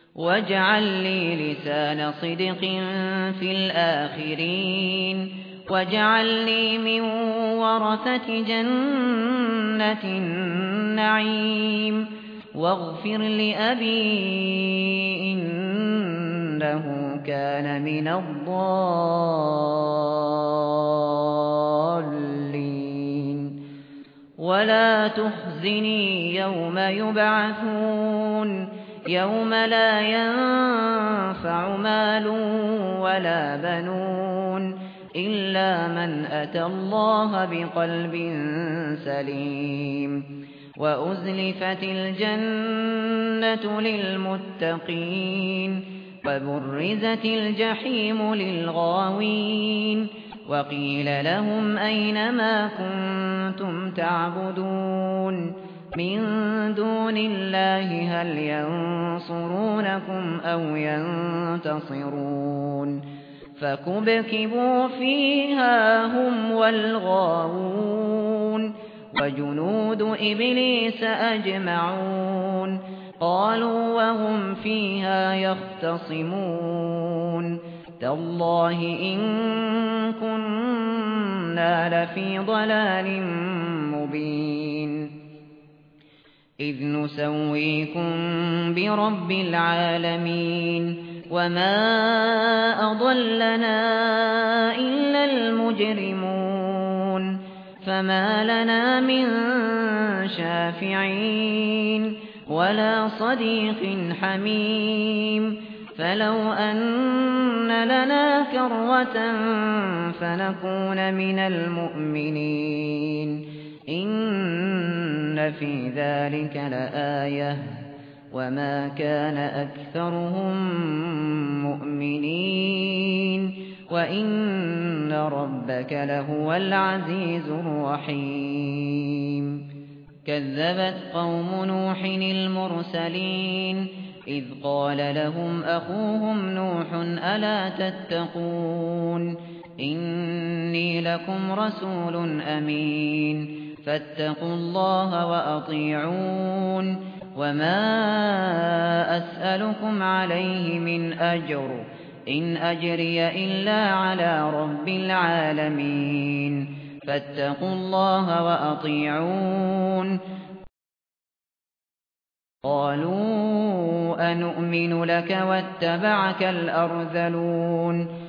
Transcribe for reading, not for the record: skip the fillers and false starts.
واجعل لي لسان صدق في الآخرين واجعلني من ورثة جنة النعيم واغفر لأبي إنه كان من الضالين ولا تخزني يوم يبعثون يوم لا ينفع مال ولا بنون إلا من أتى الله بقلب سليم وأزلفت الجنة للمتقين وبرزت الجحيم للغاوين وقيل لهم أين ما كنتم تعبدون من دون الله هل ينصرونكم أو ينتصرون فكبكبوا فيها هم والغاوون وجنود إبليس أجمعون قالوا وهم فيها يختصمون تالله إن كنا لفي ضلال مبين إذ نسويكم برب العالمين وما أضلنا إلا المجرمون فما لنا من شافعين ولا صديق حميم فلو أن لنا كرة فنكون من المؤمنين إن في ذلك لآية وما كان أكثرهم مؤمنين وإن ربك لهو العزيز الرحيم كذبت قوم نوح المرسلين إذ قال لهم أخوهم نوح ألا تتقون إني لكم رسول أمين فاتقوا الله وأطيعون وما أسألكم عليه من أجر إن أجري إلا على رب العالمين فاتقوا الله وأطيعون قالوا أنؤمن لك واتبعك الأرذلون